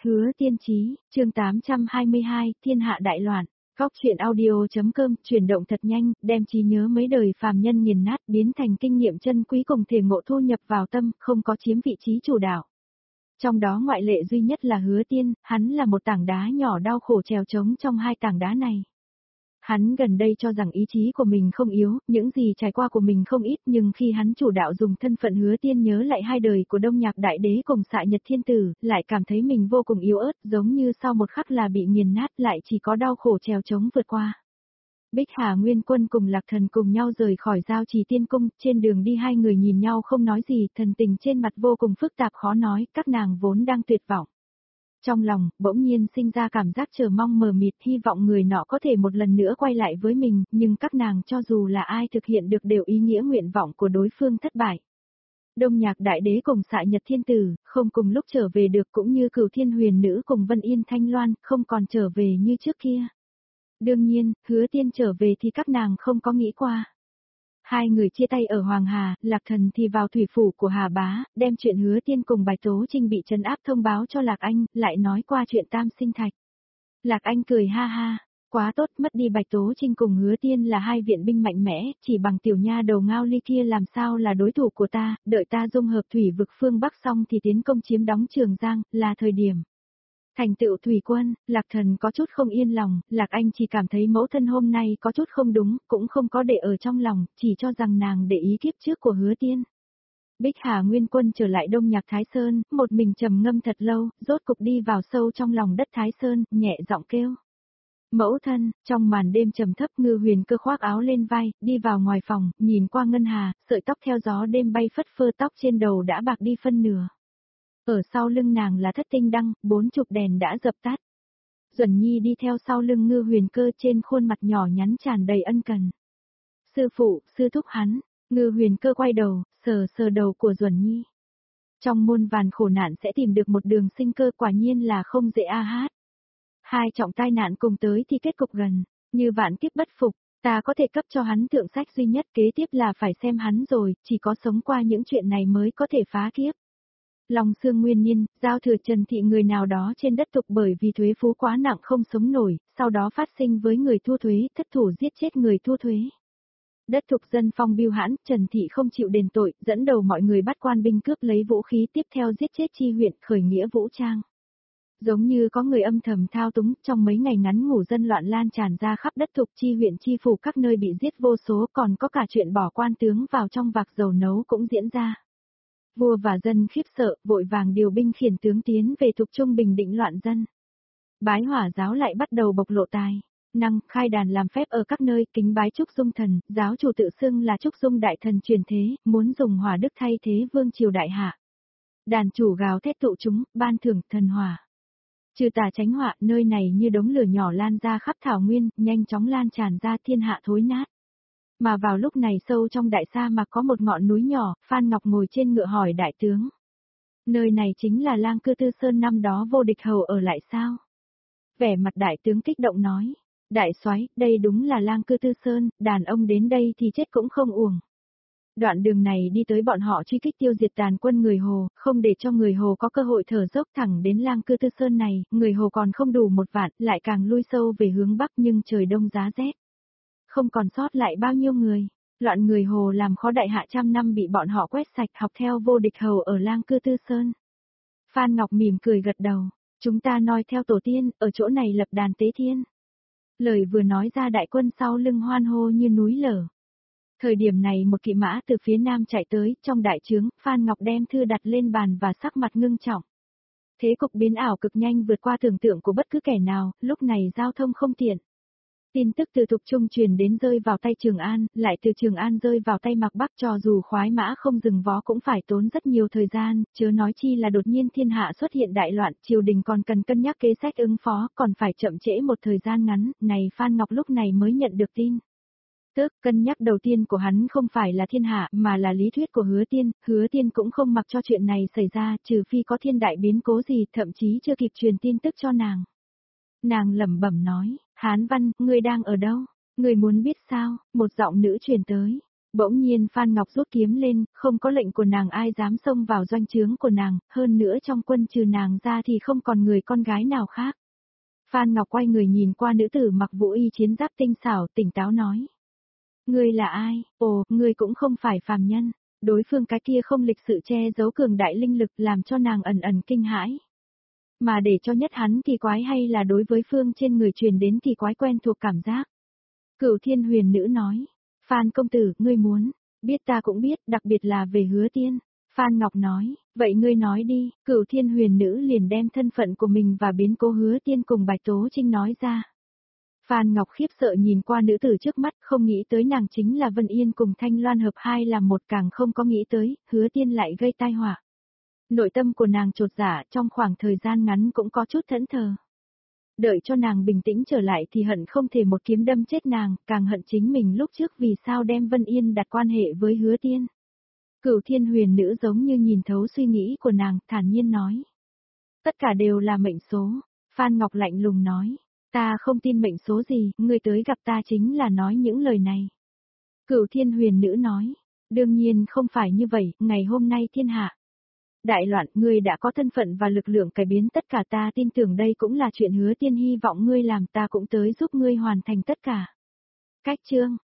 Hứa Tiên Chí, chương 822, Thiên hạ đại loạn. Góc truyện audio.com, chuyển động thật nhanh, đem trí nhớ mấy đời phàm nhân nghiền nát biến thành kinh nghiệm chân quý cùng thể ngộ thu nhập vào tâm, không có chiếm vị trí chủ đạo. Trong đó ngoại lệ duy nhất là Hứa Tiên, hắn là một tảng đá nhỏ đau khổ trèo trống trong hai tảng đá này. Hắn gần đây cho rằng ý chí của mình không yếu, những gì trải qua của mình không ít, nhưng khi hắn chủ đạo dùng thân phận Hứa Tiên nhớ lại hai đời của Đông Nhạc Đại Đế cùng Xạ Nhật Thiên Tử, lại cảm thấy mình vô cùng yếu ớt, giống như sau một khắc là bị nghiền nát, lại chỉ có đau khổ trèo trống vượt qua. Bích Hà Nguyên Quân cùng Lạc Thần cùng nhau rời khỏi Giao Trì Tiên Cung, trên đường đi hai người nhìn nhau không nói gì, thần tình trên mặt vô cùng phức tạp khó nói, các nàng vốn đang tuyệt vọng. Trong lòng, bỗng nhiên sinh ra cảm giác chờ mong mờ mịt, hy vọng người nọ có thể một lần nữa quay lại với mình, nhưng các nàng cho dù là ai thực hiện được đều ý nghĩa nguyện vọng của đối phương thất bại. Đông Nhạc Đại Đế cùng Xạ Nhật Thiên Tử, không cùng lúc trở về được, cũng như Cửu Thiên Huyền Nữ cùng Vân Yên Thanh Loan, không còn trở về như trước kia. Đương nhiên, Hứa Tiên trở về thì các nàng không có nghĩ qua. Hai người chia tay ở Hoàng Hà, Lạc Thần thì vào thủy phủ của Hà Bá, đem chuyện Hứa Tiên cùng Bạch Tố Trinh bị trấn áp thông báo cho Lạc Anh, lại nói qua chuyện Tam Sinh Thạch. Lạc Anh cười ha ha, quá tốt, mất đi Bạch Tố Trinh cùng Hứa Tiên là hai viện binh mạnh mẽ, chỉ bằng tiểu nha đầu Ngao Ly kia làm sao là đối thủ của ta, đợi ta dung hợp thủy vực phương Bắc xong thì tiến công chiếm đóng Trường Giang, là thời điểm. Thành tựu thủy quân, Lạc Thần có chút không yên lòng, Lạc Anh chỉ cảm thấy mẫu thân hôm nay có chút không đúng, cũng không có để ở trong lòng, chỉ cho rằng nàng để ý kiếp trước của Hứa Tiên. Bích Hà Nguyên Quân trở lại Đông Nhạc Thái Sơn, một mình trầm ngâm thật lâu, rốt cục đi vào sâu trong lòng đất Thái Sơn, nhẹ giọng kêu. Mẫu thân, trong màn đêm trầm thấp Ngư Huyền Cơ khoác áo lên vai, đi vào ngoài phòng, nhìn qua ngân hà, sợi tóc theo gió đêm bay phất phơ, tóc trên đầu đã bạc đi phân nửa. Ở sau lưng nàng là Thất Tinh Đăng, 40 đèn đã dập tắt. Duẩn Nhi đi theo sau lưng Ngư Huyền Cơ, trên khuôn mặt nhỏ nhắn tràn đầy ân cần. Sư phụ, sư thúc hắn. Ngư Huyền Cơ quay đầu, sờ sờ đầu của Duẩn Nhi. Trong muôn vàn khổ nạn sẽ tìm được một đường sinh cơ, quả nhiên là không dễ a hát. Hai trọng tai nạn cùng tới thì kết cục gần, như vạn kiếp bất phục, ta có thể cấp cho hắn thượng sách duy nhất, kế tiếp là phải xem hắn rồi, chỉ có sống qua những chuyện này mới có thể phá kiếp. Long Xương Nguyên Niên, giao thừa Trần Thị người nào đó trên đất tục bởi vì thuế phú quá nặng không sống nổi, sau đó phát sinh với người thu thuế, thất thủ giết chết người thu thuế. Đất thục dân phong biêu hãn, Trần Thị không chịu đền tội, dẫn đầu mọi người bắt quan binh cướp lấy vũ khí, tiếp theo giết chết chi huyện, khởi nghĩa vũ trang. Giống như có người âm thầm thao túng, trong mấy ngày ngắn ngủ dân loạn lan tràn ra khắp đất thục, chi huyện chi phủ các nơi bị giết vô số, còn có cả chuyện bỏ quan tướng vào trong vạc dầu nấu cũng diễn ra. Vua và dân khiếp sợ, vội vàng điều binh khiển tướng tiến về thục trung bình định loạn dân. Bái Hỏa giáo lại bắt đầu bộc lộ tài năng, khai đàn làm phép ở các nơi, kính bái Trúc Dung thần, giáo chủ tự xưng là Trúc Dung đại thần truyền thế, muốn dùng hỏa đức thay thế vương triều đại hạ. Đàn chủ gào thét tụ chúng, ban thưởng thần hỏa. Trừ tà tránh họa, nơi này như đống lửa nhỏ lan ra khắp thảo nguyên, nhanh chóng lan tràn ra thiên hạ thối nát. Mà vào lúc này sâu trong đại sa mạc có một ngọn núi nhỏ, Phan Ngọc ngồi trên ngựa hỏi đại tướng. Nơi này chính là Lang Cư Tư Sơn năm đó Vô Địch Hầu ở lại sao? Vẻ mặt đại tướng kích động nói. Đại soái, đây đúng là Lang Cư Tư Sơn, đàn ông đến đây thì chết cũng không uổng. Đoạn đường này đi tới bọn họ truy kích tiêu diệt tàn quân người Hồ, không để cho người Hồ có cơ hội thở dốc, thẳng đến Lang Cư Tư Sơn này, người Hồ còn không đủ 1 vạn, lại càng lui sâu về hướng Bắc nhưng trời đông giá rét. Không còn sót lại bao nhiêu người, loạn người Hồ làm khó đại hạ trăm năm bị bọn họ quét sạch, học theo Vô Địch Hầu ở Lang Cư Tư Sơn. Phan Ngọc mỉm cười gật đầu, chúng ta noi theo tổ tiên, ở chỗ này lập đàn tế thiên. Lời vừa nói ra đại quân sau lưng hoan hô như núi lở. Thời điểm này một kỵ mã từ phía nam chạy tới, trong đại trướng, Phan Ngọc đem thư đặt lên bàn và sắc mặt ngưng trọng. Thế cục biến ảo cực nhanh vượt qua tưởng tượng của bất cứ kẻ nào, lúc này giao thông không tiện. Tin tức từ Thục Trung truyền đến rơi vào tay Trường An, lại từ Trường An rơi vào tay Mạc Bắc, cho dù khoái mã không dừng vó cũng phải tốn rất nhiều thời gian, chớ nói chi là đột nhiên thiên hạ xuất hiện đại loạn, triều đình còn cần cân nhắc kế sách ứng phó, còn phải chậm trễ một thời gian ngắn, này Phan Ngọc lúc này mới nhận được tin. Tức, cân nhắc đầu tiên của hắn không phải là thiên hạ, mà là lý thuyết của Hứa Tiên cũng không mặc cho chuyện này xảy ra, trừ phi có thiên đại biến cố gì, thậm chí chưa kịp truyền tin tức cho nàng. Nàng lẩm bẩm nói, Hán Văn, ngươi đang ở đâu? Ngươi muốn biết sao? Một giọng nữ truyền tới. Bỗng nhiên Phan Ngọc rút kiếm lên, không có lệnh của nàng ai dám xông vào doanh trướng của nàng, hơn nữa trong quân trừ nàng ra thì không còn người con gái nào khác. Phan Ngọc quay người nhìn qua nữ tử mặc vũ y chiến giáp tinh xảo, tỉnh táo nói. Ngươi là ai? Ồ, ngươi cũng không phải phàm nhân. Đối phương cái kia không lịch sự che giấu cường đại linh lực làm cho nàng ẩn ẩn kinh hãi. Mà để cho nhất hắn kỳ quái hay là đối với phương trên người truyền đến kỳ quái quen thuộc cảm giác. Cửu Thiên Huyền Nữ nói. Phan công tử, ngươi muốn, biết ta cũng biết, đặc biệt là về Hứa Tiên. Phan Ngọc nói, vậy ngươi nói đi, Cửu Thiên Huyền Nữ liền đem thân phận của mình và biến cố Hứa Tiên cùng Bạch Tố Trinh nói ra. Phan Ngọc khiếp sợ nhìn qua nữ tử trước mắt, không nghĩ tới nàng chính là Vân Yên cùng Thanh Loan hợp hai làm một, càng không có nghĩ tới, Hứa Tiên lại gây tai họa. Nội tâm của nàng chột dạ, trong khoảng thời gian ngắn cũng có chút thẫn thờ. Đợi cho nàng bình tĩnh trở lại thì hận không thể một kiếm đâm chết nàng, càng hận chính mình lúc trước vì sao đem Vân Yên đặt quan hệ với Hứa Tiên. Cửu Thiên Huyền Nữ giống như nhìn thấu suy nghĩ của nàng, thản nhiên nói. Tất cả đều là mệnh số. Phan Ngọc lạnh lùng nói. Ta không tin mệnh số gì, ngươi tới gặp ta chính là nói những lời này. Cửu Thiên Huyền Nữ nói. Đương nhiên không phải như vậy, ngày hôm nay thiên hạ. Đại loạn, ngươi đã có thân phận và lực lượng cải biến tất cả, ta tin tưởng đây cũng là chuyện Hứa Tiên hy vọng ngươi làm, ta cũng tới giúp ngươi hoàn thành tất cả. Cách chương